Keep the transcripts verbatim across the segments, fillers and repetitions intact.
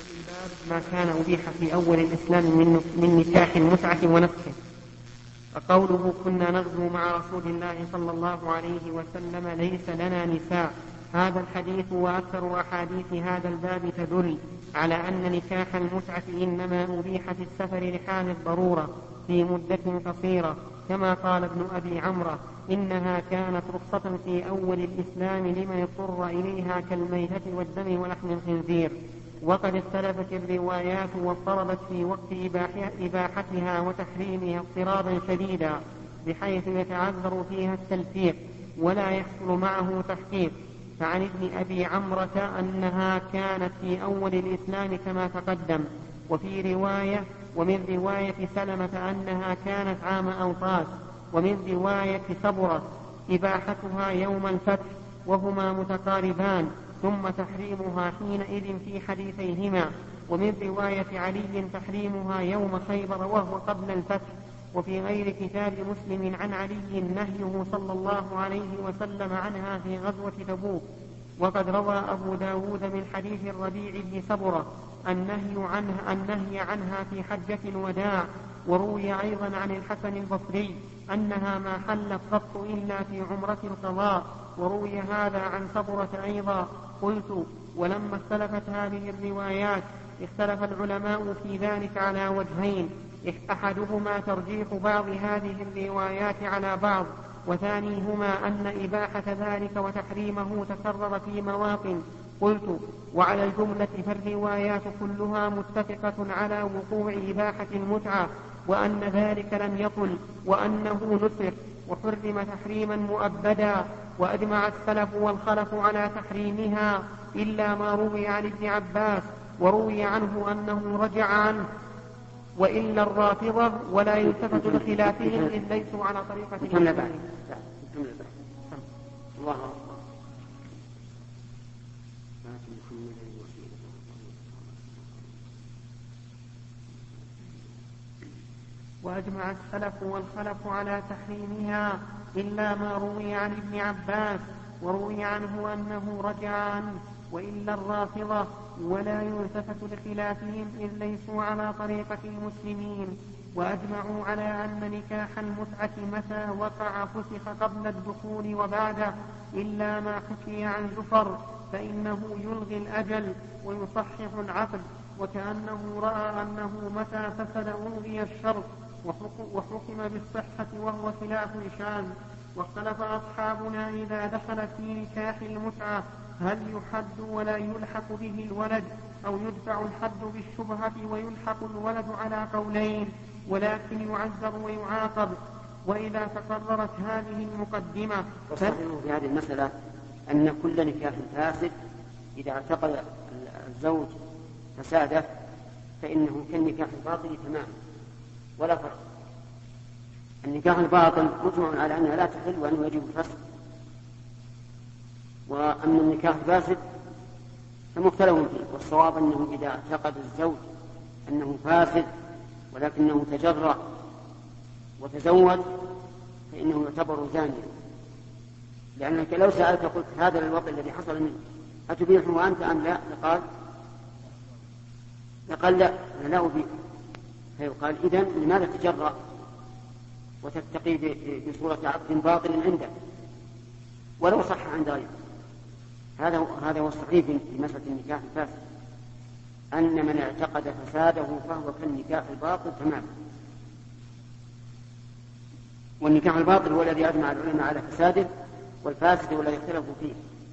الباب ما كان أبيح في أول الإسلام من, من نكاح المتعة ونفسه. فقوله كنا نغزو مع رسول الله صلى الله عليه وسلم ليس لنا نساء، هذا الحديث وأكثر أحاديث هذا الباب تدل على أن نكاح المتعة إنما أبيح في السفر لحال الضرورة في مدة قصيرة، كما قال ابن أبي عمرو إنها كانت رخصة في أول الإسلام لمن اضطر إليها كالميتة والدم ولحم الخنزير. وقد اختلفت الروايات واضطربت في وقت إباحتها وتحريمها اضطرابا شديدا بحيث يتعذر فيها التلفيق ولا يحصل معه تحقيق. فعن ابن أبي عمرة أنها كانت في أول الإسلام كما تقدم، وفي رواية ومن رواية سلمة أنها كانت عام أوطاس، ومن رواية صبرة إباحتها يوم الفتح، وهما متقاربان، ثم تحريمها حينئذ في حديثيهما. ومن رواية علي تحريمها يوم خيبر وهو قبل الفتح. وفي غير كتاب مسلم عن علي نهيه صلى الله عليه وسلم عنها في غزوة تبوك. وقد روى أبو داود من حديث الربيع بن صبرة النهي عنها, النهي عنها في حجة الوداع. وروي أيضا عن الحسن البصري أنها ما حلت قط إلا في عمرة القضاء، وروي هذا عن صبرة أيضا. قلت ولما اختلفت هذه الروايات اختلف العلماء في ذلك على وجهين، أحدهما ترجيح بعض هذه الروايات على بعض، وثانيهما أن إباحة ذلك وتحريمه تكرر في مواطن. قلت وعلى الجملة فالروايات كلها متفقة على وقوع إباحة المتعة، وأن ذلك لم يطل، وأنه نسخ وحرم تحريما مؤبدا. وأجمع السلف والخلف على تحريمها إلا ما روي عن ابن عباس، وروي عنه أنه رجع عنه، وإلا الرافضة ولا يلتفت لخلافهم إذ ليسوا على طريقة المسلمين. الله وأجمع السلف والخلف على تحريمها إلا ما روي عن ابن عباس، وروي عنه أنه رجع عنه، وإلا الرافضة ولا يلتفت لخلافهم إذ ليسوا على طريقة المسلمين. وأجمعوا على أن نكاح المتعة متى وقع فسخ قبل الدخول وبعده، إلا ما حكي عن زفر فإنه يلغي الأجل ويصحح العقد، وكأنه رأى أنه متى فسد ألغي الشرط وحكم بالصحة وهو خلاف شاذ. واختلف أصحابنا إذا دخل في نكاح المتعة هل يحد ولا يلحق به الولد أو يدفع الحد بالشبهة ويلحق الولد على قولين، ولكن يعذر ويعاقب. وإذا تقررت هذه المقدمة وصحيح في هذه المسألة أن كل نكاح فاسد إذا اعتقد الزوج فساده فإنه كالنكاح الباطل تماما ولا فرق. النكاح الباطل مجمع على أنها لا تحل وأنه يجب الفسخ، وأما النكاح الفاسد فمختلف فيه، والصواب أنه إذا اعتقد الزوج أنه فاسد ولكنه تجرأ وتزوج فإنه يعتبر زانيا، لأنك لو سألت قلت هذا الوضع الذي حصل منه أتبيحه أنت أم لا؟ لقال لقال لا أنا لا أبيح. فيقال إذن لماذا تجرأ وتتقي بصورة عقد باطل عندك ولو صح عند غيره؟ هذا هذا هو الصحيح في مسألة النكاح الفاسد، أن من اعتقد فساده فهو كالنكاح الباطل تماما. والنكاح الباطل هو الذي أجمع العلماء على فساده، والفاسد هو الذي اختلفوا فيه.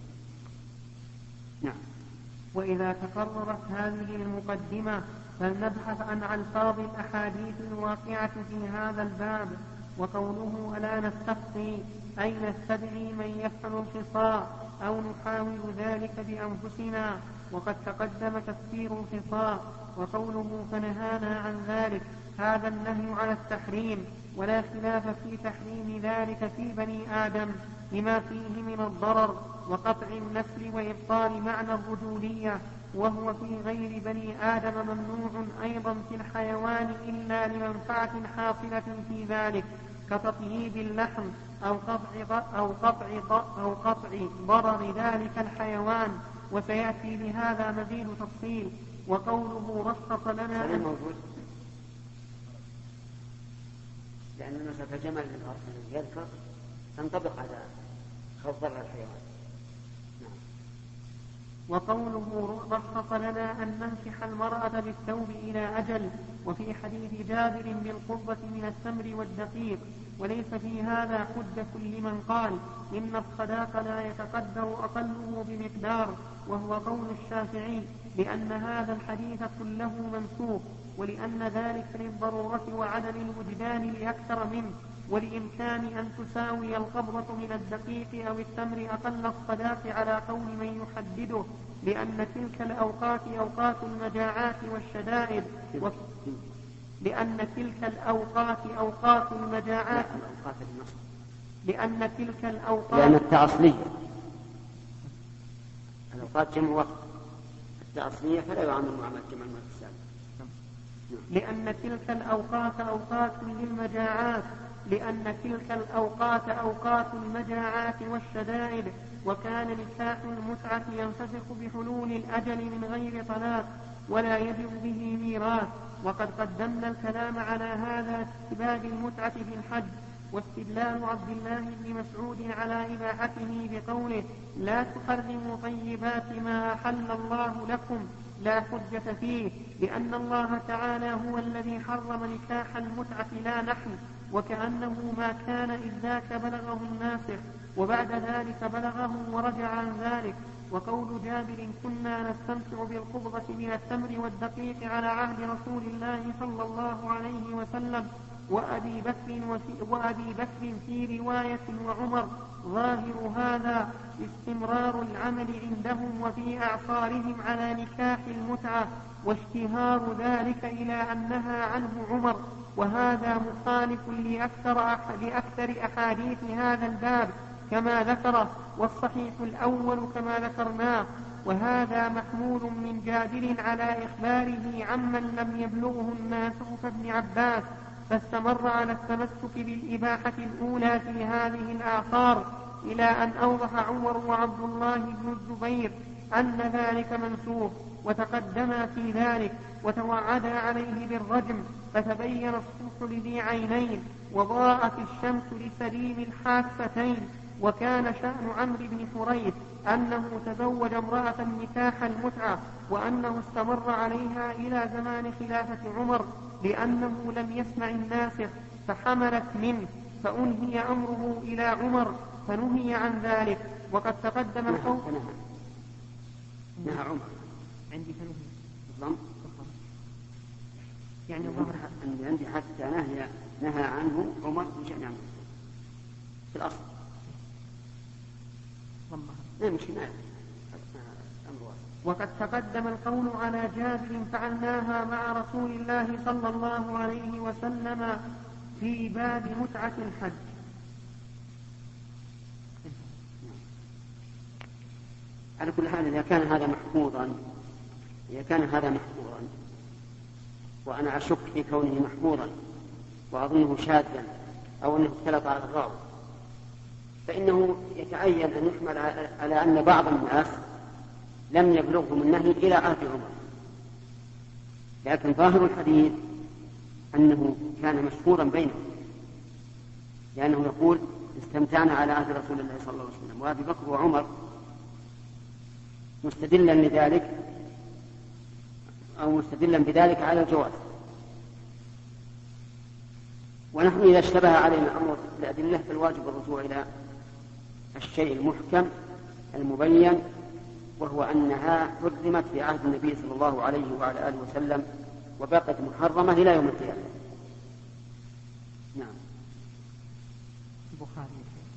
نعم. وإذا تقررت هذه المقدمة فلنبحث عن ألفاظ الأحاديث الواقعة في هذا الباب. وقوله ألا نستقصي أي نستدعي من يفعل الخصاء أو نحاول ذلك بأنفسنا، وقد تقدم تفسير الخصاء. وقوله فنهانا عن ذلك هذا النهي على التحريم، ولا خلاف في تحريم ذلك في بني آدم لما فيه من الضرر وقطع النسل وإبطال معنى الرجولية، وهو في غير بني آدم ممنوع أيضا في الحيوان إلا لمنفعة حاصلة في ذلك كتطييب اللحم أو قطع أو قطع أو قطع ضرر ذلك الحيوان وسيأتي لهذا مزيد تفصيل. وقوله رخص لنا أن موجود لأن المسألة الجمل الذي يذكر تنطبق على خوف ضرر الحيوان. نعم. وقوله رخص لنا أن ننكح المرأة بالثوب إلى أجل. وفي حديث جابر بالقربة من التمر والدقيق. وليس في هذا حجة لمن قال إن الصداق لا يتقدر أقله بمقدار، وهو قول الشافعي، لأن هذا الحديث كله منسوخ، ولأن ذلك للضرورة وعدم الوجدان لأكثر منه، ولإمكان أن تساوي القبضة من الدقيق أو التمر أقل الصداق على قول من يحدده، لأن تلك الأوقات أوقات المجاعات والشدائد و... لأن تلك الأوقات أوقات المجاعات لأن تلك الأوقات لأن التأصلية الأوقات جمع وقت، التأصلية فلا يعامل معاملة جمع المؤسسات. لأن تلك الأوقات أوقات للمجاعات لأن تلك الأوقات أوقات المجاعات والشدائد. وكان نكاح المتعة ينفسخ بحلول الأجل من غير طلاق ولا يجب به ميراث. وقد قدمنا الكلام على هذا استباب المتعة في الحج. واستدلال عبد الله بن مسعود على إباحته بقوله لا تحرموا طيبات ما أحل الله لكم لا حجة فيه، لأن الله تعالى هو الذي حرم نكاح المتعة لا نحن، وكأنه ما كان إذ ذاك بلغه الناسخ وبعد ذلك بلغه ورجع عن ذلك. وقول جابر كنا نستمتع بالقبضة من التمر والدقيق على عهد رسول الله صلى الله عليه وسلم وأبي بكر, وأبي بكر في رواية وعمر، ظاهر هذا استمرار العمل عندهم وفي أعصارهم على نكاح المتعة، واشتهار ذلك إلى أن نهى عنه عمر. وهذا مخالف لأكثر, لأكثر أحاديث هذا الباب كما ذكره، والصحيح الأول كما ذكرناه. وهذا محمول من جابر على إخباره عمن لم يبلغه الناسخ كابن عباس، فاستمر على التمسك بالإباحة الأولى في هذه الآثار إلى أن أوضح عمر وعبد الله بن الزبير أن ذلك منسوخ، وتقدما في ذلك وتوعدا عليه بالرجم، فتبين الصبح لذي عينين وضاءت الشمس لسليم الحافتين. وكان شأن عمرو بن حريث أنه تزوج امرأة نكاح المتعة، وأنه استمر عليها إلى زمان خلافة عمر لأنه لم يسمع الناسخ فحملت منه، فأنهي أمره إلى عمر فنهي عن ذلك. وقد تقدم القول نهى عمر عندي فنهي الضم يعني ظهر عندي حتى نهي نهى عنه عمر بشأن عمر في الأصل وقد تقدم القول على جابر فعلناها مع رسول الله صلى الله عليه وسلم في باب متعة الحج. على كل حال إذا كان هذا محفوظا إذا كان هذا محفوظا وأنا أشك في كونه محفوظا وأظنه شاذا أو أنه اختلط على الراوي، فإنه يتعين أن يحمل على أن بعض الناس لم يبلغهم النهي إلى عهد عمر، لكن ظاهر الحديث أنه كان مشهورا بينهم، لأنه يقول استمتعنا على عهد رسول الله صلى الله عليه وسلم، وأبي بكر وعمر مستدلا لذلك أو مستدلا بذلك على الجواز. ونحن إذا اشتبه علينا أمر الأدلة فالواجب الرجوع إلى الشيء المحكم المبين، وهو أنها حرمت في عهد النبي صلى الله عليه وعلى آله وسلم وبقت محرمة إلى يوم القيامة. نعم. البخاري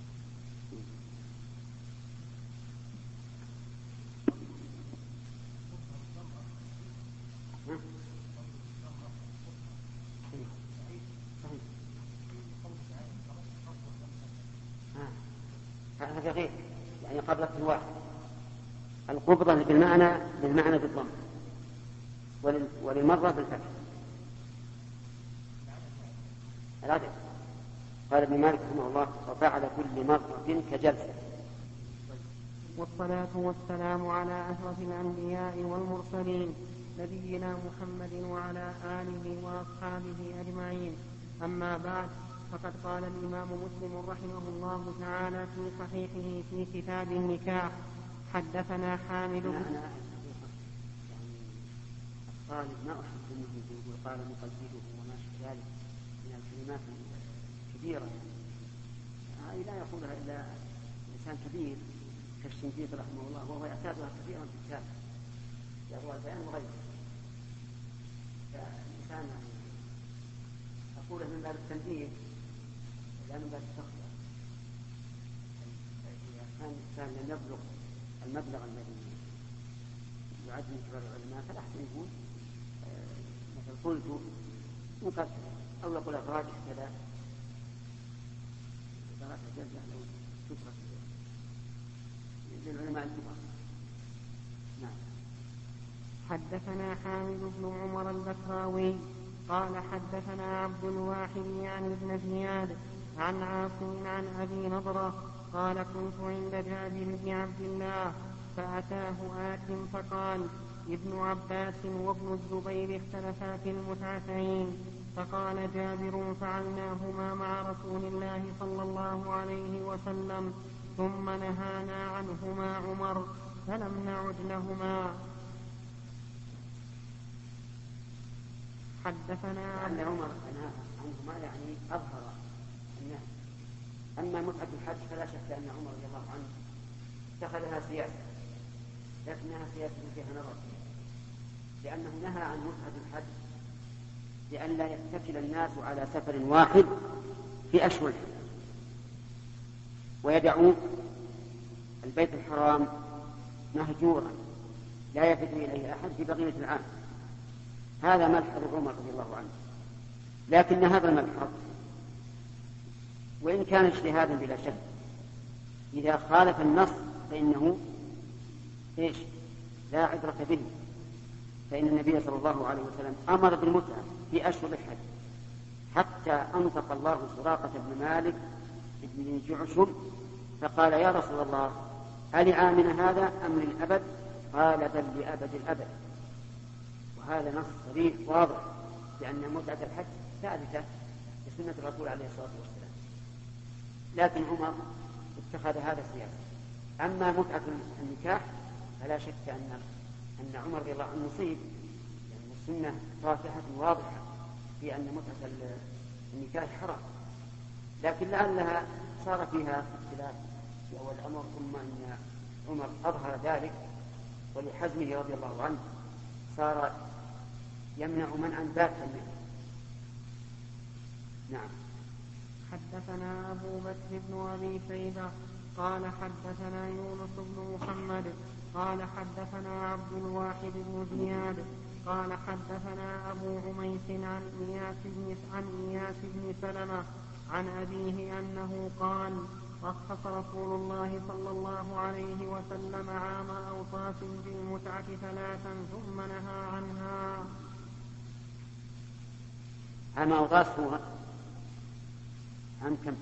هذا غير يعني قبل الواحد القبضة بالمعنى بالمعنى بالضم وللمرة بالفتح. العدد قال ابن مالك رحمه الله وفعل كل مرة كجلسة. والصلاة والسلام على أشرف الأنبياء والمرسلين نبينا محمد وعلى آله وأصحابه أجمعين. أما بعد، فقد قال الإمام مسلم رحمه الله تعالى في صحيحه في كتاب النكاح: حدثنا حامد بن أنا الطالب ما أحب أنه يقول قال مقلده وما شابه ذلك من الكلمات الكبيرة، هذه لا يقولها إلا إنسان كبير كالشنقيطي رحمه الله، وهو يعتادها كثيرا في الكتاب يروى البيان وغيره. فالإنسان أقوله من باب التنبيه لا من باب التخطئة. إذا كان الإنسان لم يبلغ المبلغ الذي يعد من كبار العلماء فلا أحسن يقول مثل قلت مكسر، أو يقول الراجح كذا دراسة جزء لو تترك للعلماء الكبار. نعم. حدثنا حامد بن عمر البكراوي قال حدثنا عبد الواحد يعني ابن زياد عن عاصم عن أبي نضرة قال: كنت عند جابر بن عبد الله فأتاه آت فقال: ابن عباس وابن الزبير اختلفا في المتعتين. فقال جابر: فعلناهما مع رسول الله صلى الله عليه وسلم، ثم نهانا عنهما عمر فلم نعد لهما. حدثنا أن عمر نهى عنهما يعني أظهر النهي. أما متعة الحج فلا شك أن عمر رضي الله عنه اتخذها سياسة، لكنها سياسة فيها نظر، لأنه نهى عن متعة الحج لأن لا يتكل الناس على سفر واحد في أشهر ويدعوا البيت الحرام مهجورا لا يفد إليه أحد في بقية العام. هذا ملحظ عمر رضي الله عنه، لكن هذا الملحظ وإن كان اجتهادا بلا شك إذا خالف النص فإنه إيش؟ لا عبرة به، فإن النبي صلى الله عليه وسلم أمر بالمتعة في أشهر الحج حتى أنطق الله سراقة بن مالك بن جعشم فقال: يا رسول الله، ألعامنا هذا أم للأبد؟ قال: بل لأبد الأبد. وهذا نص صريح واضح لأن متعة الحج ثابتة بسنة الرسول عليه الصلاة والسلام، لكن عمر اتخذ هذا السياسة. أما متعة النكاح فلا شك أن أن عمر رضي الله عنه مصيب، يعني السنة واضحة واضحة في أن متعة النكاح حرام، لكن لعلها صار فيها اختلاف في أول الأمر، ثم أن عمر أظهر ذلك ولحزمه رضي الله عنه صار يمنع منعا باتا منه. نعم. حدثنا أبو بكر بن أبي شيبة قال حدثنا يونس بن محمد قال حدثنا عبد الواحد بن زياد قال حدثنا أبو عميس عن إياس بن عن إياس بن سلمة عن أبيه أنه قال: رخص رسول الله صلى الله عليه وسلم عام أوطاس بالمتعة ثلاثا ثم نهى عنها. عام أوطاس هو عام كم؟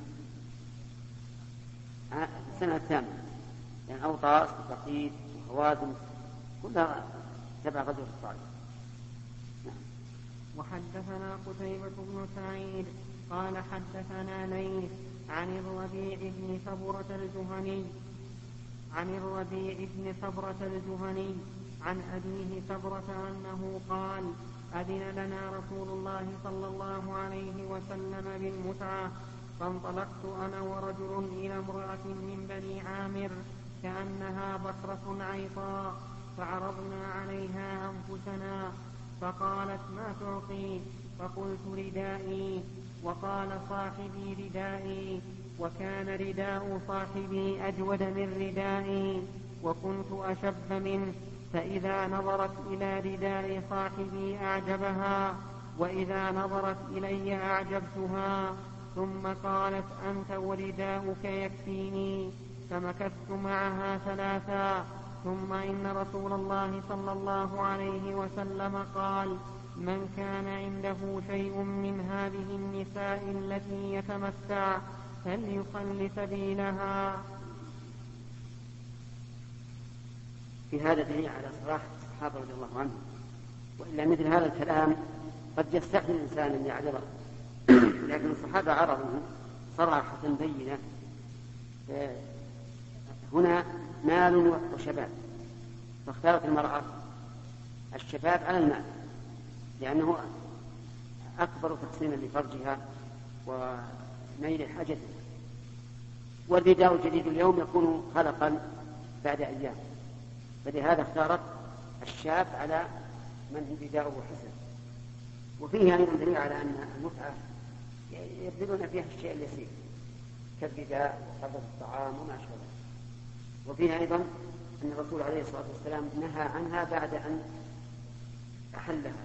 السنة الثامنة، يعني أوطاس وثقيف وخوازن كلها تبع غزوة الطائف. نعم. وحدثنا قتيبة بن سعيد قال حدثنا ليث عن الربيع بن صبرة الجهني عن الربيع بن صبرة الجهني عن أبيه صبرة أنه قال: أذن لنا رسول الله صلى الله عليه وسلم بالمتعة، فانطلقت أنا ورجل إلى امرأة من بني عامر كأنها بكرة عيطاء، فعرضنا عليها أنفسنا، فقالت: ما تعطي؟ فقلت: ردائي. وقال صاحبي: ردائي. وكان رداء صاحبي أجود من ردائي، وكنت أشب منه، فإذا نظرت إلى رداء صاحبي أعجبها، وإذا نظرت إلي أعجبتها. ثم قالت: أنت ورداؤك يكفيني. فمكثت معها ثلاثا، ثم إن رسول الله صلى الله عليه وسلم قال: من كان عنده شيء من هذه النساء التي يتمتع فليخل سبيلها. في هذا دليل على صراحة الصحابة رضي الله عنهم، وإلا مثل هذا الكلام قد يستحي الإنسان أن يعرضه، لكن الصحابة عرضوا صراحة بينة. هنا مال وشباب، فاختارت المرأة الشباب على المال لأنه أكبر تقسيما لفرجها ونيل حاجتها، والرداء الجديد اليوم يكون خلقا بعد أيام، فلهذا اختارت الشاب على من رداؤه حسن. وفيه أيضا دليل على أن المتعة يبذلون فيها الشيء اليسير كالرداء وحضر الطعام وما أشبه ذلك. وفيه أيضا أن الرسول عليه الصلاة والسلام نهى عنها بعد أن أحلها.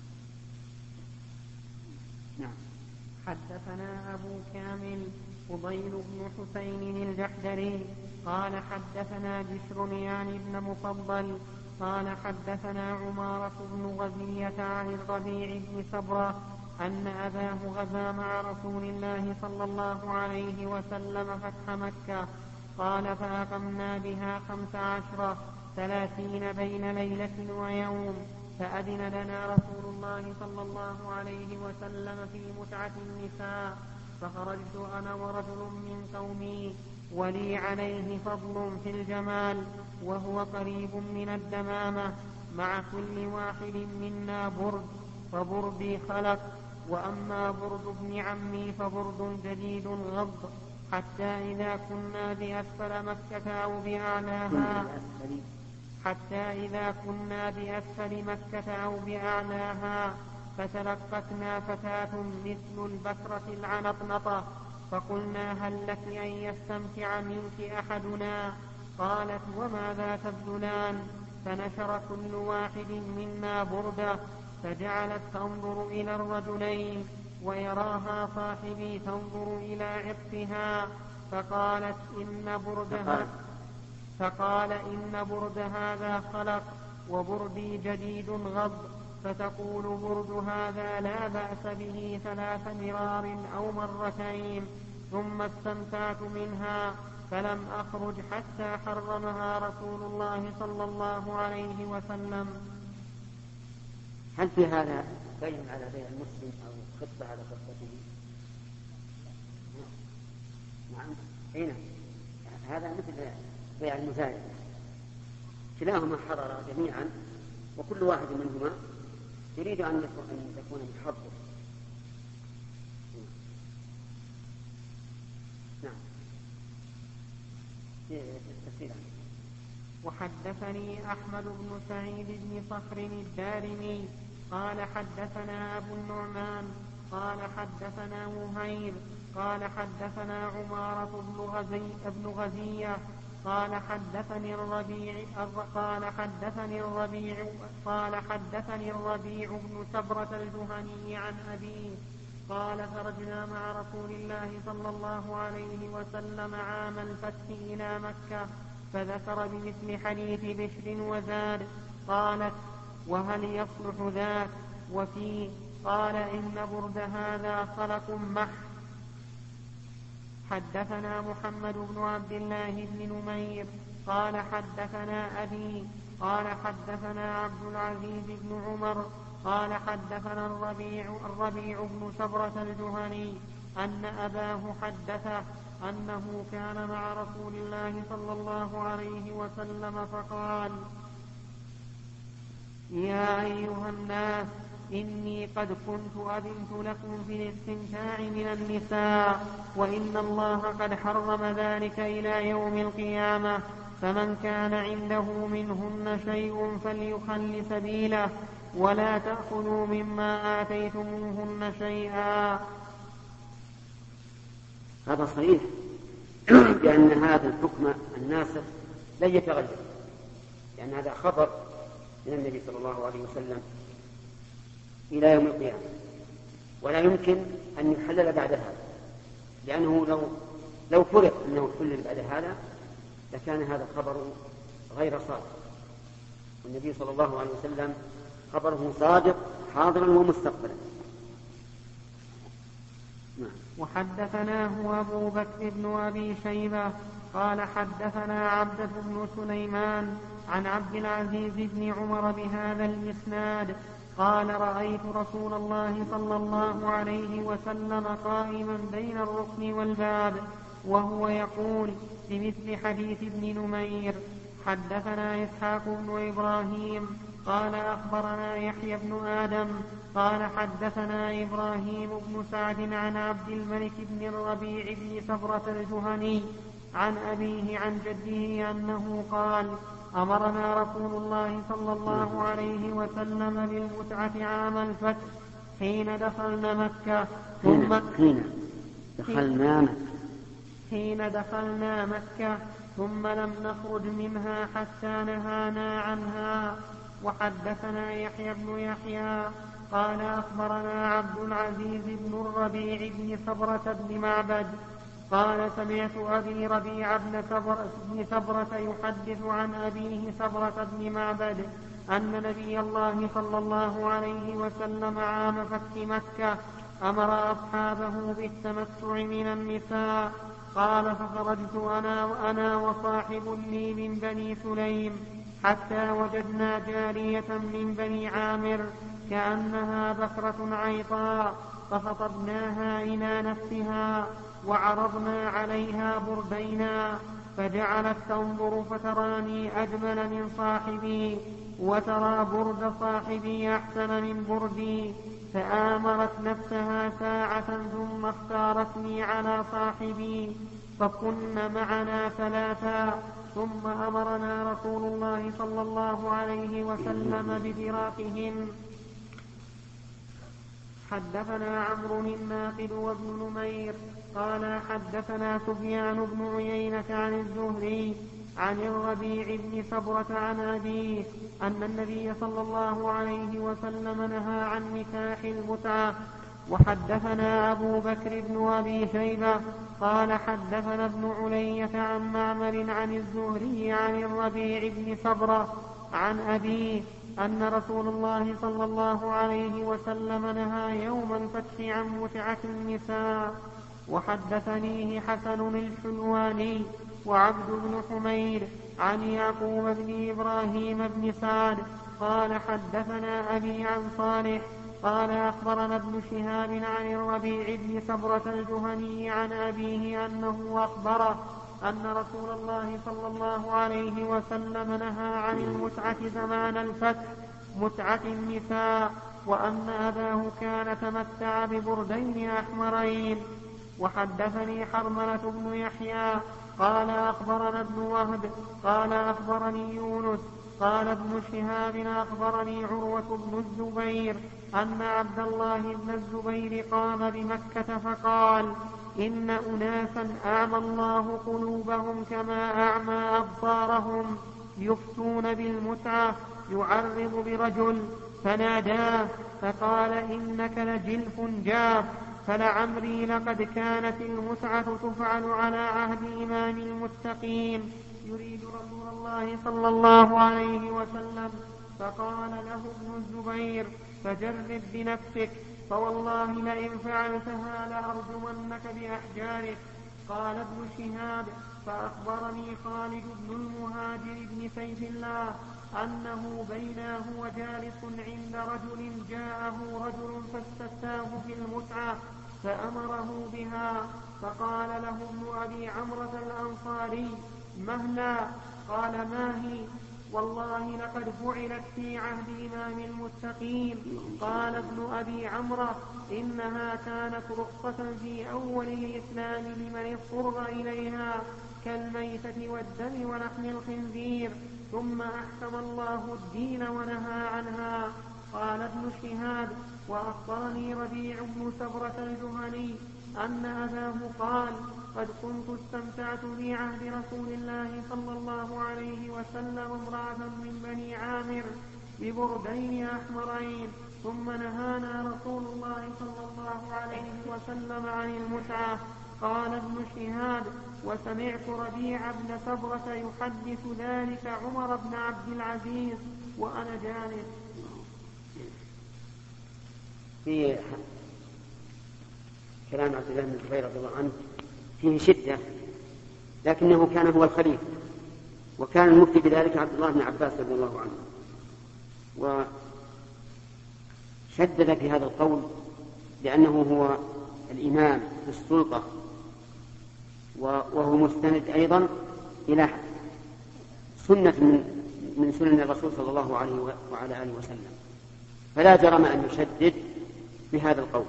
نعم. حدثنا أبو كامل فضيل بن حسين الجحدري قال حدثنا بشر يعني بن مفضل قال حدثنا عمارة بن غزية عن الربيع بن سبرة أن أباه غزا مع رسول الله صلى الله عليه وسلم فتح مكة. قال فأقمنا بها خمس عشرة ثلاثين بين ليلة ويوم، فأذن لنا رسول الله صلى الله عليه وسلم في متعة النساء، فخرجت أنا ورجل من قومي ولي عليه فضل في الجمال وهو قريب من الدمامة، مع كل واحد منا برد، فبردي خلق، وأما برد ابن عمي فبرد جديد غض، حتى إذا كنا بأسفل مكة أو بأعلاها حتى إذا كنا بأسفل مكة أو بأعلاها فتلقتنا فتاة مثل البكرة العنطنطة، فقلنا هل لك أن يستمتع منك أحدنا؟ قالت وماذا تبذلان؟ فنشر كل واحد منا بردة، فجعلت تنظر إلى الرجلين ويراها صاحبي تنظر إلى عطفها، فقالت إن بردها فقال إن برد هذا خلق وبردي جديد غض، فتقول برد هذا لا بأس به ثلاث مرار أو مرتين، ثم استمتعت منها فلم أخرج حتى حرمها رسول الله صلى الله عليه وسلم. هل في هذا بين على بيع المسلم أو خطبة على خطبته؟ نعم. أين هذا مثل بيع المزايد، كلاهما حضر جميعا وكل واحد منهما يريد أن يكون محضر. نعم. وحدثني أحمد بن سعيد بن صخر الدارمي قال حدثنا أبو النعمان قال حدثنا مهير قال حدثنا عمارة بن غزي بن غزية قال حدثني الربيع قال حدثني الربيع قال حدثني الربيع بن سبرة الجهني عن أبيه قال خرجنا مع رسول الله صلى الله عليه وسلم عام الفتح إلى مكة، فذكر بمثل حديث بشر وزاد. قالت وهل يصلح ذاك؟ وفيه قال إن برد هذا خلق مح. حدثنا محمد بن عبد الله بن نمير قال حدثنا أبي قال حدثنا عبد العزيز بن عمر قال حدثنا الربيع, الربيع بن سبرة الجهني أن أباه حدثه أنه كان مع رسول الله صلى الله عليه وسلم فقال يا أيها الناس إني قد كنت أذنت لكم في الاستمتاع من النساء، وإن الله قد حرم ذلك إلى يوم القيامة، فمن كان عنده منهن شيء فليخل سبيله، ولا تأخذوا مما آتيتموهن شيئا. هذا صحيح بأن هذا الحكم الناسخ لن يتغير، لأن هذا خبر من النبي صلى الله عليه وسلم إلى يوم القيامة، ولا يمكن أن يحلل بعد هذا، لأنه لو لو فرض أنه حلل بعد هذا لكان هذا الخبر غير صادق، والنبي صلى الله عليه وسلم خبره صادق حاضرا ومستقبلا. وحدثناه أبو بكر بن أبي شيبة قال حدثنا عبدة بن سليمان عن عبد العزيز بن عمر بهذا الإسناد قال رأيت رسول الله صلى الله عليه وسلم قائما بين الركن والباب وهو يقول بمثل حديث ابن نمير. حدثنا إسحاق بن إبراهيم قال أخبرنا يحيى بن آدم قال حدثنا إبراهيم بن سعد عن عبد الملك بن الربيع بن صبرة الجهني عن أبيه عن جده أنه قال أمرنا رسول الله صلى الله عليه وسلم بالمتعة عام الفتح حين دخلنا مكة ثم حين دخلنا مكة حين دخلنا مكة ثم لم نخرج منها حتى نهانا عنها. وحدثنا يحيى بن يحيى قال أخبرنا عبد العزيز بن الربيع بن صبرة بن معبد قال سمعت أبي ربيع بن صبرة يحدث عن أبيه صبرة بن معبد أن نبي الله صلى الله عليه وسلم عام فتح مكة أمر أصحابه بالتمتع من النساء. قال فخرجت أنا وأنا وصاحب لي من بني سليم حتى وجدنا جارية من بني عامر كأنها بكرة عيطاء فخطبناها إلى نفسها وعرضنا عليها بردينا فجعلت تنظر فتراني أجمل من صاحبي وترى برد صاحبي أحسن من بردي فآمرت نفسها ساعة ثم اختارتني على صاحبي فكن معنا ثلاثا ثم أمرنا رسول الله صلى الله عليه وسلم بفراقهن. حدثنا عمرو الناقد وابن نمير قال حدثنا سفيان بن عيينة عن الزهري عن الربيع بن صبرة عن أبيه أن النبي صلى الله عليه وسلم نهى عن نكاح المتعة. وحدثنا أبو بكر بن أبي شيبة قال حدثنا ابن علية عن معمر عن الزهري عن الربيع بن صبرة عن أبيه أن رسول الله صلى الله عليه وسلم نهى يوم الفتح عن متعة النساء. وحدثنيه حسن الحلواني وعبد بن حمير عن يعقوب بن إبراهيم بن سعد قال حدثنا أبي عن صالح قال أخبرنا ابن شهاب عن الربيع بن صبرة الجهني عن أبيه أنه أخبره أن رسول الله صلى الله عليه وسلم نهى عن المتعة زمان الفتح متعة النساء وأن أباه كان تمتع ببردين أحمرين. وحدثني حرملة بن يحيى قال أخبرنا ابن وهب قال أخبرني يونس قال ابن شهاب أخبرني عروة بن الزبير أن عبد الله بن الزبير قام بمكة فقال إن أناسا أعمى الله قلوبهم كما أعمى أبصارهم يفتون بالمتعة يعرض برجل فناداه فقال إنك لجلف جاف فلعمري لقد كانت المتعة تفعل على عهد إمام المتقين يريد رسول الله صلى الله عليه وسلم. فقال له ابن الزبير فجرب بنفسك فوالله لئن فعلتها لأرجمنك بأحجارك. قال ابن شهاب فأخبرني خالد بن المهاجر بن سيف الله أنه بينه وجالس عند رجل جاءه رجل فاستفتاه في المتعة فأمره بها فقال له ابن أبي عمرة الأنصاري مهلا قال ما هي والله لقد فعلت في عهد إمام المتقين. قال ابن أبي عمرة إنها كانت رخصة في أول الإسلام لمن اضطر إليها كالميتة والدم ولحم الخنزير ثم أحكم الله الدين ونهى عنها. قال ابن شهاب وأخبرني ربيع بن صبرة الجهني أن أباه قال قد كنت استمتعت في عهد رسول الله صلى الله عليه وسلم امرأة من بني عامر ببردين أحمرين ثم نهانا رسول الله صلى الله عليه وسلم عن المتعة. قال ابن شهاب وسمعت ربيع بن صبرة يحدث ذلك عمر بن عبد العزيز وأنا جالس. في كلام عبد الله بن الزبير رضي الله عنه فيه شدة لكنه كان هو الخليفة وكان المفتي بذلك عبد الله بن عباس رضي الله عنه. وشدد في هذا القول لأنه هو الإمام في السلطة، وهو مستند أيضا إلى سنة من سنن الرسول صلى الله عليه وعلى آله وسلم، فلا جرم أن يشدد بهذا القول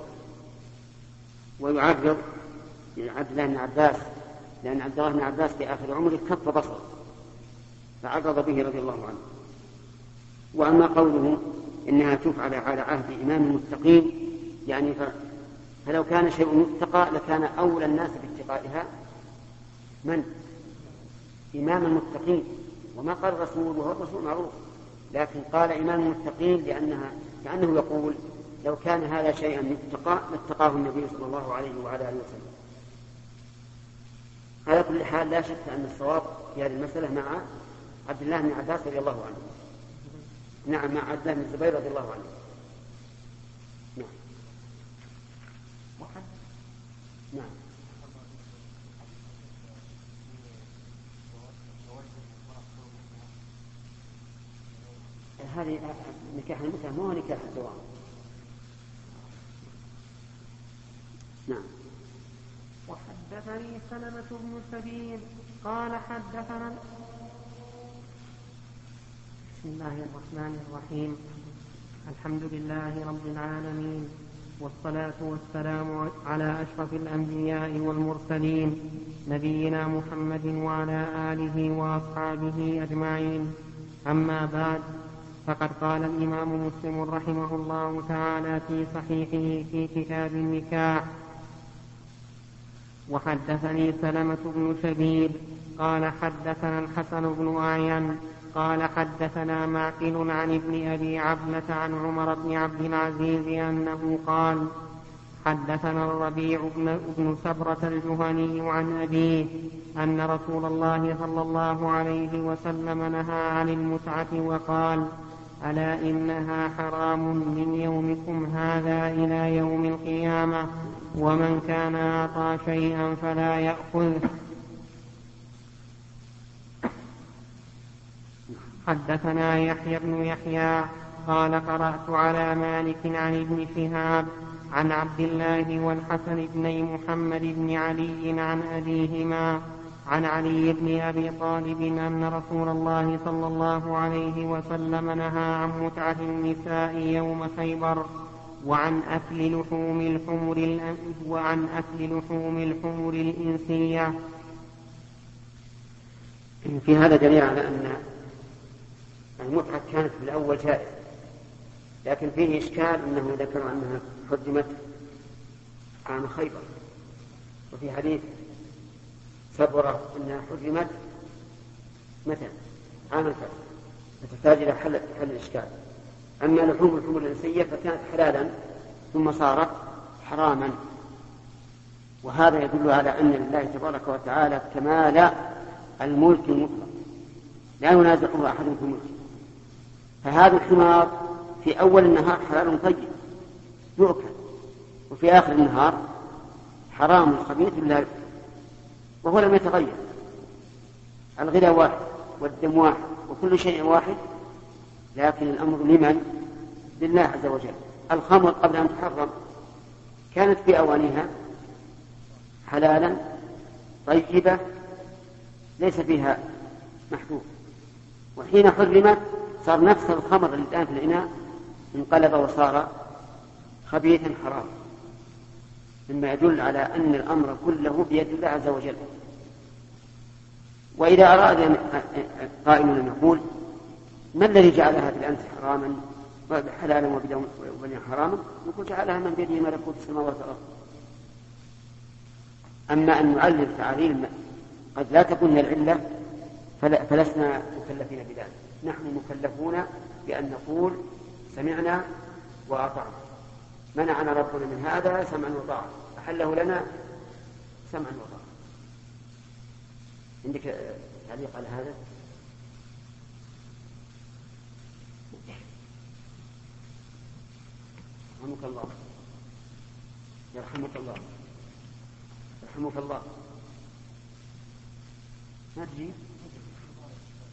ويعرض عبد الله بن عباس، لأن عبد الله بن عباس في آخر عمره كف بصره فعرض به رضي الله عنه. وأما قوله إنها تفعل على عهد إمام المتقين، يعني فلو كان شيء يتقى لكان أولى الناس باتقائها من؟ إمام المتقين، وما قال الرسول وهو الرسول معروف، لكن قال إمام المتقين لأنها كأنه يقول لو كان هذا شيئا يتقى لاتقاه النبي صلى الله عليه وعلى آله وسلم. على كل حال لا شك أن الصواب في هذه المسألة مع عبد الله بن عباس رضي الله عنه، نعم مع عبد الله بن الزبير رضي الله عنه. نعم نعم هذه نكاح المتعة مو نكاح الدوام. نعم. وحدثني سلمة بن سبيل قال حدثنا بسم الله الرحمن الرحيم الحمد لله رب العالمين، والصلاة والسلام على أشرف الأنبياء والمرسلين نبينا محمد وعلى آله وأصحابه أجمعين. أما بعد، فقد قال الإمام مسلم رحمه الله تعالى في صحيحه في كتاب النكاح: وحدثني سلمة بن شبيب قال حدثنا الحسن بن أعين قال حدثنا معقل عن ابن أبي عبلة عن عمر بن عبد العزيز أنه قال: حدثنا الربيع بن سبرة الجهني عن أبيه أن رسول الله صلى الله عليه وسلم نهى عن المتعة وقال: ألا إنها حرام من يومكم هذا إلى يوم القيامة، ومن كان أعطى شيئا فلا يأخذه. حدثنا يحيى بن يحيى قال: قرأت على مالك عن ابن شهاب عن عبد الله والحسن بن محمد بن علي عن أبيهما عن علي بن أبي طالب أن رسول الله صلى الله عليه وسلم نهى عن متعة النساء يوم خيبر وعن أكل لحوم الحمر وعن أكل لحوم الحمر الإنسية. في هذا دليل على أن المتعة كانت في الأول جائزة، لكن فيه إشكال أنه ذكر أنها حرمت عام خيبر، وفي حديث سبرة أنها حرمت متى؟ عام الفتح، فتحتاج إلى حل حل الإشكال. أما لحوم الحمر الإنسية فكانت حلالا ثم صارت حراما، وهذا يدل على أن لله تبارك وتعالى كمال الملك المطلق لا ينازعه أحد في الملك. فهذا الحمار في أول النهار حلال طيب يؤكل، وفي آخر النهار حرام خبيث لا يؤكل، وهو لم يتغير. الغذاء واحد والدم واحد وكل شيء واحد، لكن الأمر لمن؟ لله عز وجل. الخمر قبل أن تحرم كانت في أوانها حلالا طيبة ليس فيها محذور، وحين حرمت صار نفس الخمر الآن في الإناء انقلب وصار خبيثا حرام، مما يدل على أن الأمر كله بيد الله عز وجل. وإذا أراد قائل أن يقول: ما الذي جعلها بالأمس حراما حلالا وباليوم حراما؟ نقول: جعلها من بيده ملكوت السماوات والأرض. أما أن نعلل تعليل قد لا تكون هي العلة فلسنا مكلفين بذلك. نحن مكلفون بأن نقول: سمعنا وأطعنا، منعنا ربنا من هذا سمعا وطاعة، أحله لنا سمعا وطاعة. عندك تعليق على هذا؟ يرحمك الله يرحمك الله يرحمك الله. ما تجيب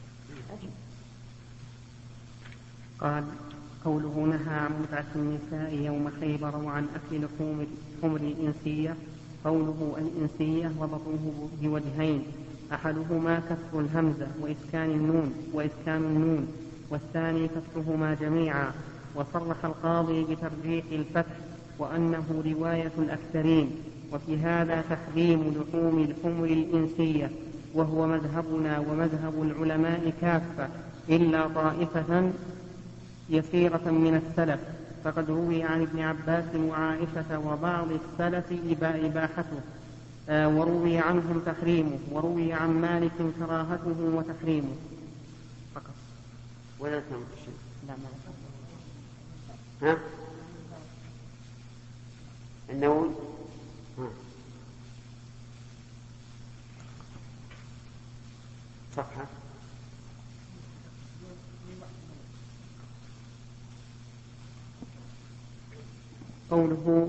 قال قوله نهى عن متعة النساء يوم خيبر وعن أكل لحوم حمر الإنسية. قوله الإنسية وضعه بوجهين، أحدهما كسر الهمزة وإسكان النون وإسكان النون والثاني كسرهما جميعا. وصرح القاضي بترجيح الفتح وأنه رواية الأكثرين، وفي هذا تحريم لحوم الحمر الإنسية، وهو مذهبنا ومذهب العلماء كافة إلا طائفة يسيرة من السلف، فقد روي عن ابن عباس وعائشة وبعض السلف إباحته، آه وروي عنهم تحريمه، وروي عن مالك كراهته وتحريمه فقط. ولا تنظر شيء؟ لا ما ها؟ النووي؟ ها. صفحة قوله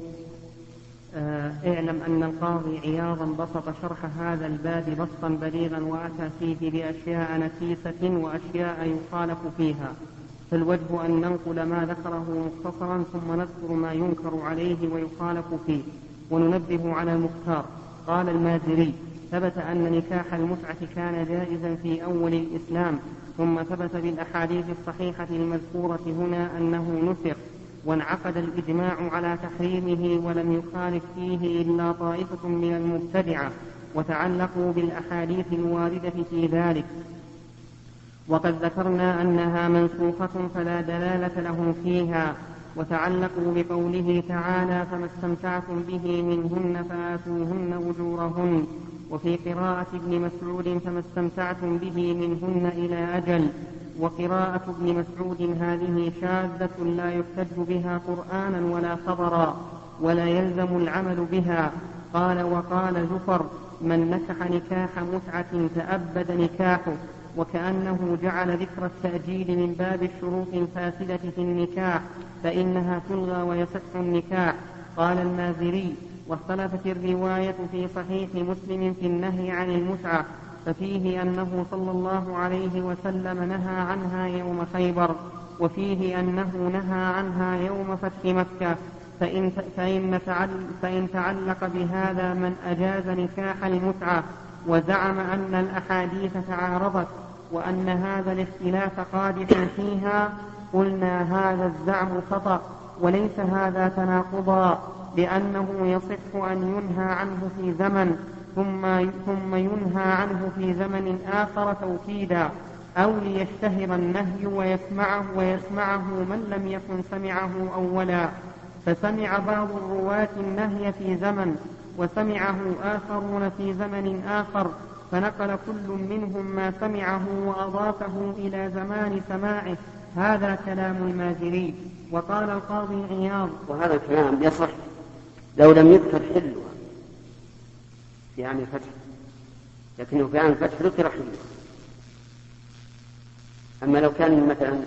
آه اعلم أن القاضي عياضا بسط شرح هذا الباب بسطا بليغا وأتى فيه بأشياء نفيسة وأشياء يخالف فيها، فالوجه أن ننقل ما ذكره مختصرا ثم نذكر ما ينكر عليه ويخالف فيه وننبه على المختار. قال المازري: ثبت أن نكاح المتعة كان جائزا في أول الإسلام، ثم ثبت بالأحاديث الصحيحة المذكورة هنا أنه نسخ، وانعقد الإجماع على تحريمه ولم يخالف فيه إلا طائفة من المبتدعة، وتعلقوا بالأحاديث الواردة في ذلك، وقد ذكرنا أنها منسوخة فلا دلالة لهم فيها، وتعلقوا بقوله تعالى: فما استمتعتم به منهن فآتوهن أجورهن، وفي قراءة ابن مسعود: فما استمتعتم به منهن إلى أجل. وقراءة ابن مسعود هذه شاذة لا يحتج بها قرآنا ولا خبرا، ولا يلزم العمل بها. قال وقال زفر: من نكح نكاح متعة تأبد نكاحه، وكأنه جعل ذكر التأجيل من باب الشروط الفاسدة في النكاح، فإنها تلغى ويصح النكاح. قال المازري: واختلفت الرواية في صحيح مسلم في النهي عن المتعة، ففيه أنه صلى الله عليه وسلم نهى عنها يوم خيبر، وفيه أنه نهى عنها يوم فتح مكة، فإن, فإن, فإن تعلق بهذا من أجاز نكاح المتعة وزعم أن الأحاديث تعارضت وأن هذا الاختلاف قادح فيها، قلنا هذا الزعم خطأ، وليس هذا تناقضا، لأنه يصح أن ينهى عنه في زمن ثم ثم ينهى عنه في زمن آخر توكيدا، أو ليشتهر النهي ويسمعه, ويسمعه من لم يكن سمعه أولا، فسمع بعض الرواة النهي في زمن وسمعه آخرون في زمن آخر، فنقل كل منهم ما سمعه وأضافه إلى زمان سماعه. هذا كلام المازري. وقال القاضي عياض: وهذا الكلام يصح لو لم يذكر حلها في عام الفتح، لكنه في عام الفتح ذكر حلها. أما لو كان مثلا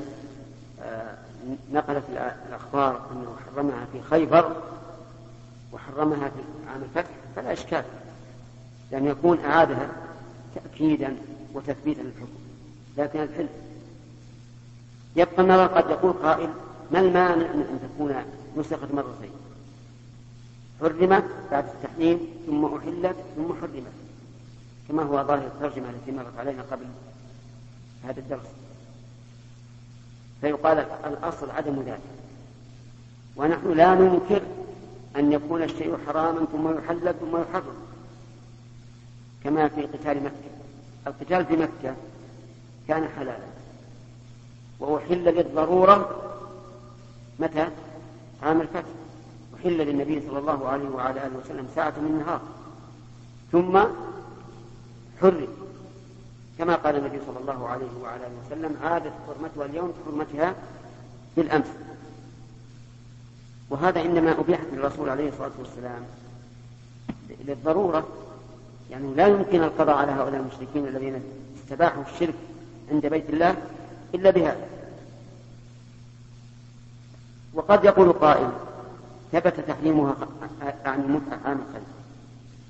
نقلت الأخبار أنه حرمها في خيبر وحرمها في عام الفتح فلا إشكال، لأن يكون أعادها تأكيدا وتثبيتا للحكم. لكن الحل يبقى النظر، قد يقول قائل: ما المانع أن تكون نسخت مرتين، حرمت بعد التحريم ثم أحلت ثم حرمت، كما هو ظاهر الترجمة التي مرت علينا قبل هذا الدرس؟ فيقال الأصل عدم ذلك، ونحن لا ننكر أن يكون الشيء حراما ثم يحلل ثم يحرم، كما في قتال مكة. القتال في مكة كان حلالا وأحل للضرورة متى؟ عام الفتح، أحل للنبي صلى الله عليه وعلى آله وسلم ساعة من النهار ثم حرم، كما قال النبي صلى الله عليه وعلى آله وسلم: عادت حرمتها اليوم كحرمتها بالأمس. وهذا إنما أبيحت للرسول عليه الصلاة والسلام للضرورة، يعني لا يمكن القضاء على هؤلاء المشركين الذين استباحوا الشرك عند بيت الله إلا بهذا. وقد يقول قائل: ثبت تحريمها عن المتعة عام الخير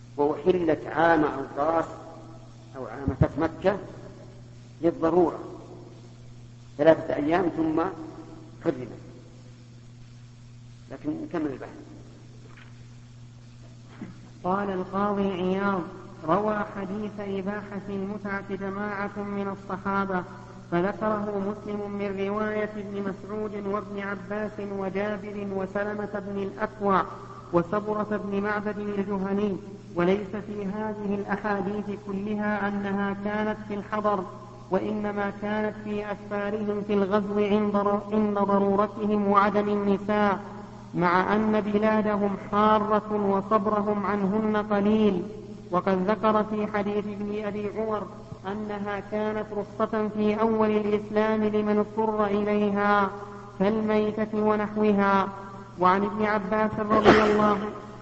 وأحلت عام أوطاس أو عام فتح مكة للضرورة، ثلاثة أيام ثم حرمت. لكن نكمل البحث. قال القاضي عياض: روى حديث إباحة المتعة جماعة من الصحابة، فذكره مسلم من رواية ابن مسعود وابن عباس وجابر وسلمة بن الأكوع وسبرة بن معبد الجهني، وليس في هذه الأحاديث كلها أنها كانت في الحضر، وإنما كانت في أسفارهم في الغزو عند ضرورتهم وعدم النساء، مع أن بلادهم حارة وصبرهم عنهن قليل. وقد ذكر في حديث ابن أبي عمر أنها كانت رخصة في أول الإسلام لمن اضطر إليها كالميتة ونحوها. وعن ابن عباس رضي الله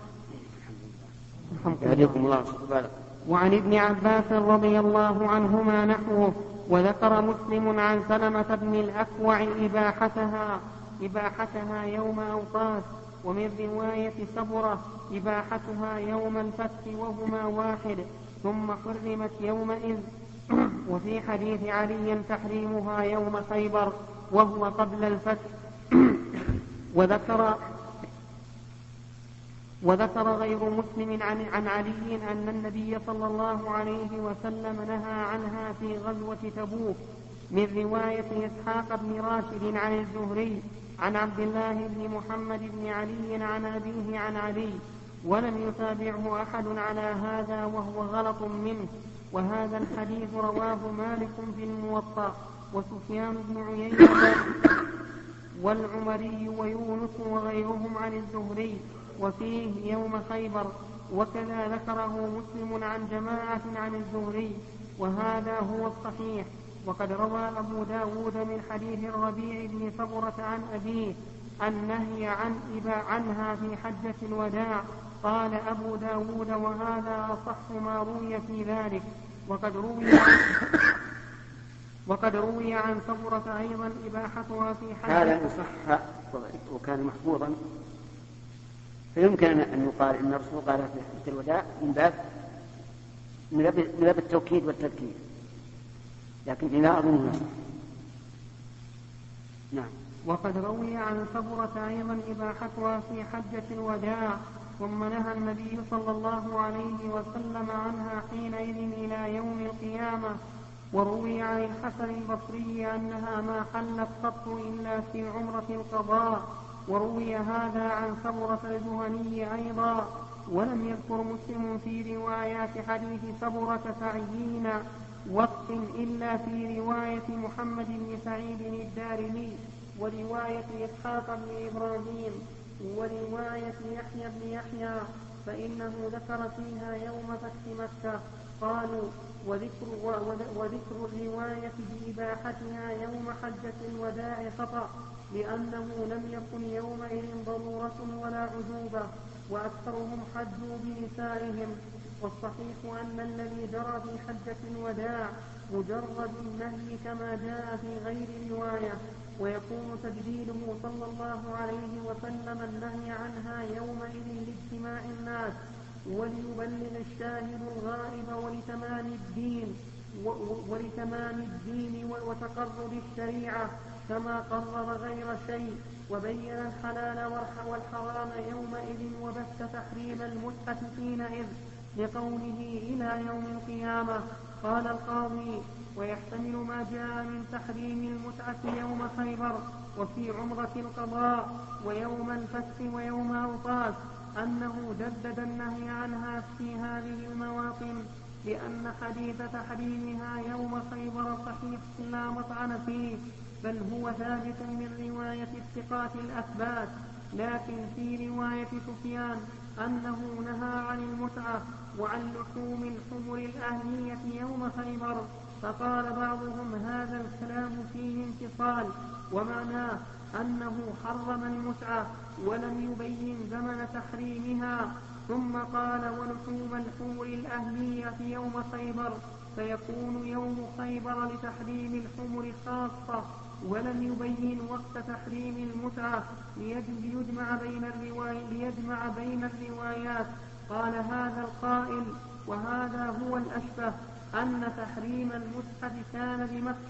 وعن ابن عباس رضي الله عنهما نحوه. وذكر مسلم عن سلمة بن الأكوع إباحتها إباحتها يوم أوطاس، ومن رواية سبرة إباحتها يوم الفتح، وهما واحد، ثم حرمت يومئذ. وفي حديث علي تحريمها يوم خيبر وهو قبل الفتح. وذكر وذكر غير مسلم عن, عن علي أن النبي صلى الله عليه وسلم نهى عنها في غزوة تبوك، من رواية إسحاق بن راشد عن الزهري عن عبد الله بن محمد بن علي عن أبيه عن علي، ولم يتابعه أحد على هذا وهو غلط منه. وهذا الحديث رواه مالك في الموطأ وسفيان بن عيينة والعمري ويونس وغيرهم عن الزهري، وفيه يوم خيبر. وكذا ذكره مسلم عن جماعة عن الزهري، وهذا هو الصحيح. وقد روى أبو داود من حديث الربيع بن صبرة عن أبيه النهي عن إبا عنها في حجة الوداع. قال أبو داود: وهذا أصح ما روي في ذلك. وقد روي عن, وقد روي عن صبرة أيضا إباحتها في حجة. هذا إن صح وكان محفوظا فيمكن أن يقال إن الرسول قال في حجة الوداع من باب من باب التوكيد والتذكير، لكن لا أظنه صح. نعم. وقد روي عن صبرة أيضا إباحتها في حجة الوداع، ثم نهى النبي صلى الله عليه وسلم عنها حينئذ إلى يوم القيامة. وروي عن الحسن البصري أنها ما حلت قط إلا في عمرة القضاء. وروي هذا عن صبرة الجهني أيضا. ولم يذكر مسلم في روايات حديث صبرة تعيين وقت إلا في رواية محمد بن سعيد الدارمي، ورواية إسحاق بن إبراهيم، ورواية يحيى بن يحيى، فإنه ذكر فيها يوم فتح مكة. قالوا: وذكر, وذكر الرواية بإباحتها يوم حجة الوداع خطأ، لأنه لم يكن يومئذ ضرورة ولا عذوبة، وأكثرهم حجوا بنسائهم. والصحيح أن الذي جرى في حجة الوداع مجرد النهي كما جاء في غير رواية، ويكون تجديده صلى الله عليه وسلم النهي عنها يومئذ لاجتماع الناس وليبلغ الشاهد الغائب ولتمام الدين ولتمام الدين وتقرر الشريعة، كما قرر غير شيء وبين الحلال والحرام يومئذ وبث تحريم المتعة حينئذ لقوله إلى يوم القيامة. قال القاضي: ويحتمل ما جاء من تحريم المتعة يوم خيبر وفي عمرة القضاء ويوم الفتح ويوم أوطاس أنه جدد النهي عنها في هذه المواطن، لأن حديث تحريمها يوم خيبر صحيح لا مطعن فيه، بل هو ثابت من رواية الثقات الأثبات. لكن في رواية سفيان أنه نهى عن المتعة وعن لحوم الحمر الأهلية يوم خيبر، فقال بعضهم: هذا الكلام فيه انفصال، ومعناه أنه حرم المتعة ولم يبين زمن تحريمها. ثم قال: ولحوم الحمر الأهلية يوم خيبر، فيكون يوم خيبر لتحريم الحمر خاصة، ولم يبين وقت تحريم المتعة ليجمع بين الرواي ليجمع بين الروايات. قال هذا القائل: وهذا هو الأشبه، أن تحريم المتعة كان بمكة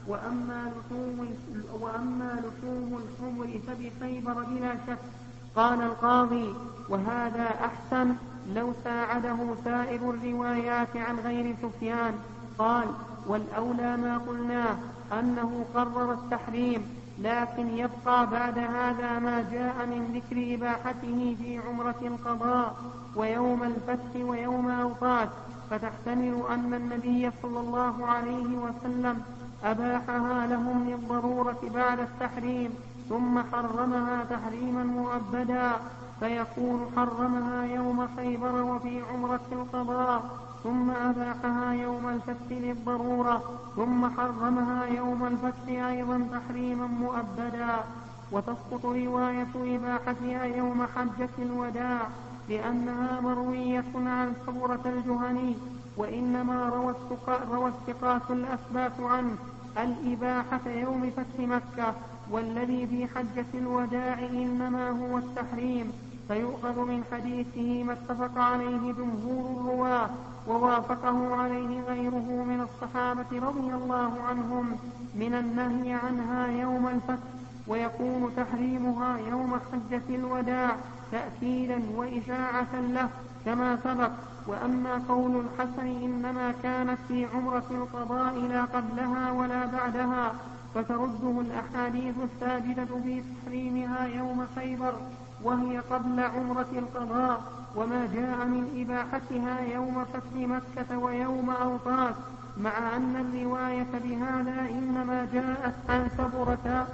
وأما لحوم, وأما لحوم الحمر فبخيبر بلا شك. قال القاضي: وهذا أحسن لو ساعده سائر الروايات عن غير سفيان. قال: والأولى ما قلناه أنه قرر التحريم، لكن يبقى بعد هذا ما جاء من ذكر إباحته في عمرة القضاء ويوم الفتح ويوم أوقات، فتحتمل أن النبي صلى الله عليه وسلم أباحها لهم للضرورة بعد التحريم ثم حرمها تحريما مؤبدا، فيكون حرمها يوم خيبر وفي عمرة القضاء، ثم أباحها يوم الفتح للضرورة، ثم حرمها يوم الفتح أيضا تحريما مؤبدا. وتسقط رواية إباحتها يوم حجة الوداع لأنها مروية عن سبرة الجهني، وإنما روى الثقات الأثبات عنه الإباحة يوم فتح مكة، والذي في حجة الوداع إنما هو التحريم، فيؤخذ من حديثه ما اتفق عليه جمهور الرواة ووافقه عليه غيره من الصحابة رضي الله عنهم من النهي عنها يوم الفتح، ويكون تحريمها يوم حجة الوداع تأكيدا وإشاعة له كما سبق. وأما قول الحسن إنما كانت في عمرة القضاء لا قبلها ولا بعدها، فترده الأحاديث الثابتة في تحريمها يوم خيبر وهي قبل عمرة القضاء، وما جاء من إباحتها يوم فتح مكة ويوم أوطاس، مع أن الرواية بهذا إنما جاءت عن سبرة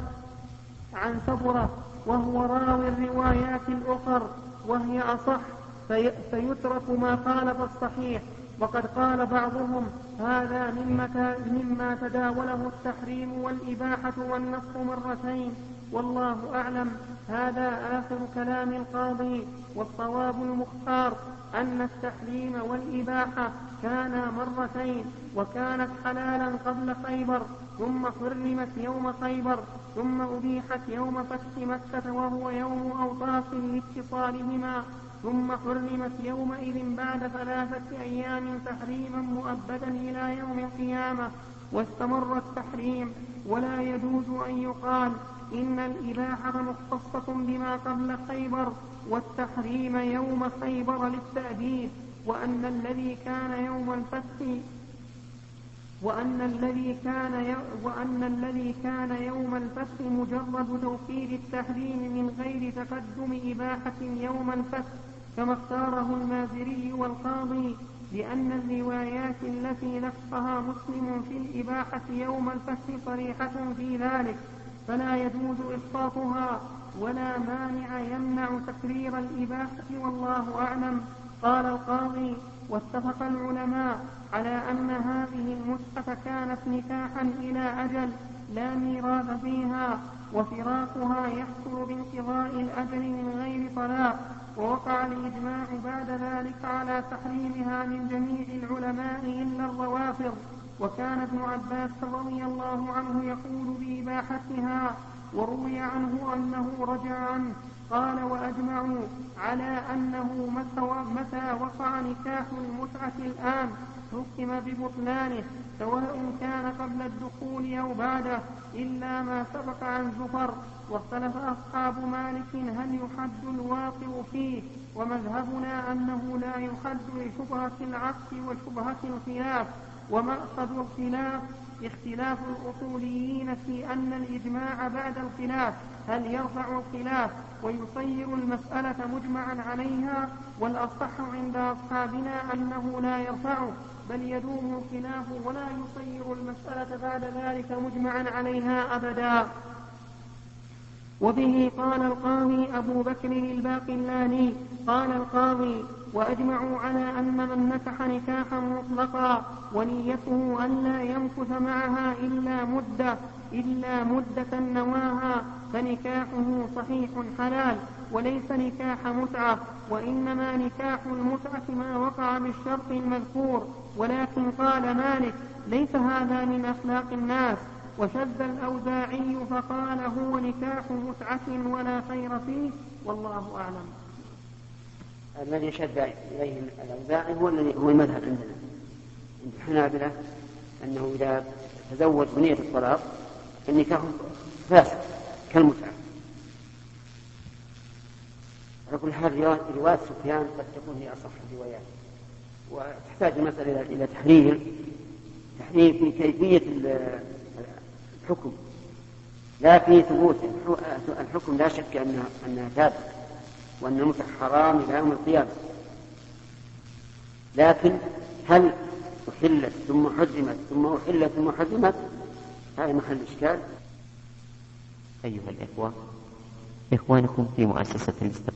عن سبرة وهو راوي الروايات الأخر وهي أصح، في فيترك ما قال فالصحيح. وقد قال بعضهم هذا مما تداوله التحريم والإباحة والنسخ مرتين، والله أعلم. هذا آخر كلام القاضي، والصواب المختار أن التحريم والإباحة كانا مرتين، وكانت حلالا قبل خيبر ثم حرمت يوم خيبر ثم أبيحت يوم فتح مكة وهو يوم أوطاس لاتصالهما، ثم حرمت يومئذ بعد ثلاثة أيام تحريما مؤبدا إلى يوم القيامة، واستمر التحريم. ولا يجوز أن يقال إن الإباحة مختصة بما قبل خيبر والتحريم يوم خيبر للتأديب، وأن الذي كان يوم الفتح وأن الذي كان وأن الذي كان يوم الفتح مجرد توكيد التحريم من غير تقدم إباحة يوم الفتح كما اختاره المازري والقاضي، لأن الروايات التي نقصها مسلم في الإباحة يوم الفتح صريحة في ذلك، فلا يجوز إسقاطها، ولا مانع يمنع تكرير الإباحة، والله أعلم. قال القاضي: واتفق العلماء على أن هذه المتعة كانت نكاحا إلى أجل لا ميراث فيها، وفراقها يحصل بانقضاء الأجل من غير طلاق، ووقع الإجماع بعد ذلك على تحريمها من جميع العلماء إلا الروافض. وكان ابن عباس رضي الله عنه يقول بإباحتها، وروي عنه أنه رجع عنه. قال: وأجمعوا على أنه متى وقع نكاح المتعة الآن حكم ببطلانه، سواء كان قبل الدخول أو بعده، إلا ما سبق عن زفر. واختلف أصحاب مالك هل يحد الواقع فيه، ومذهبنا أنه لا يحد لشبهة العقد وشبهة الخلاف. ومقصد الخلاف اختلاف الأصوليين في أن الإجماع بعد الخلاف هل يرفع الخلاف ويصير المسألة مجمعا عليها، والأصح عند أصحابنا أنه لا يرفعه بل يدوم الخلاف ولا يصير المسألة بعد ذلك مجمعا عليها أبدا. وبه قال القاضي أبو بكر الباقلاني قال القاضي: وأجمعوا على أن من نكح نكاحا مطلقا ونيته ألا يمكث معها إلا مدة إلا مدة نواها فنكاحه صحيح حلال، وليس نكاح متعة، وإنما نكاح المتعة ما وقع بالشرط المذكور. ولكن قال مالك: ليس هذا من أخلاق الناس. وشذ الأوزاعي فقال: هو نكاح متعة ولا خير فيه، والله أعلم. الذي شذ إليه الأوزاعي هو هو المذهب عندنا عند الحنابلة، أنه إذا تزوج بنية الطلاق فالنكاح فاسد كالمتعة. على كل حال رواية سفيان قد تكون هي أصح الروايات، وتحتاج المسألة إلى تحرير تحرير في كيفية الحكم لا في ثبوت الحكم. لا شك أنها, أنها ثابت وأن المتعة حرام إلى يوم القيامة، لكن هل أحلت ثم حرمت ثم أحلت ثم حرمت؟ هذا محل إشكال. أيها الإخوة، إخوانكم في مؤسسة الاستقامة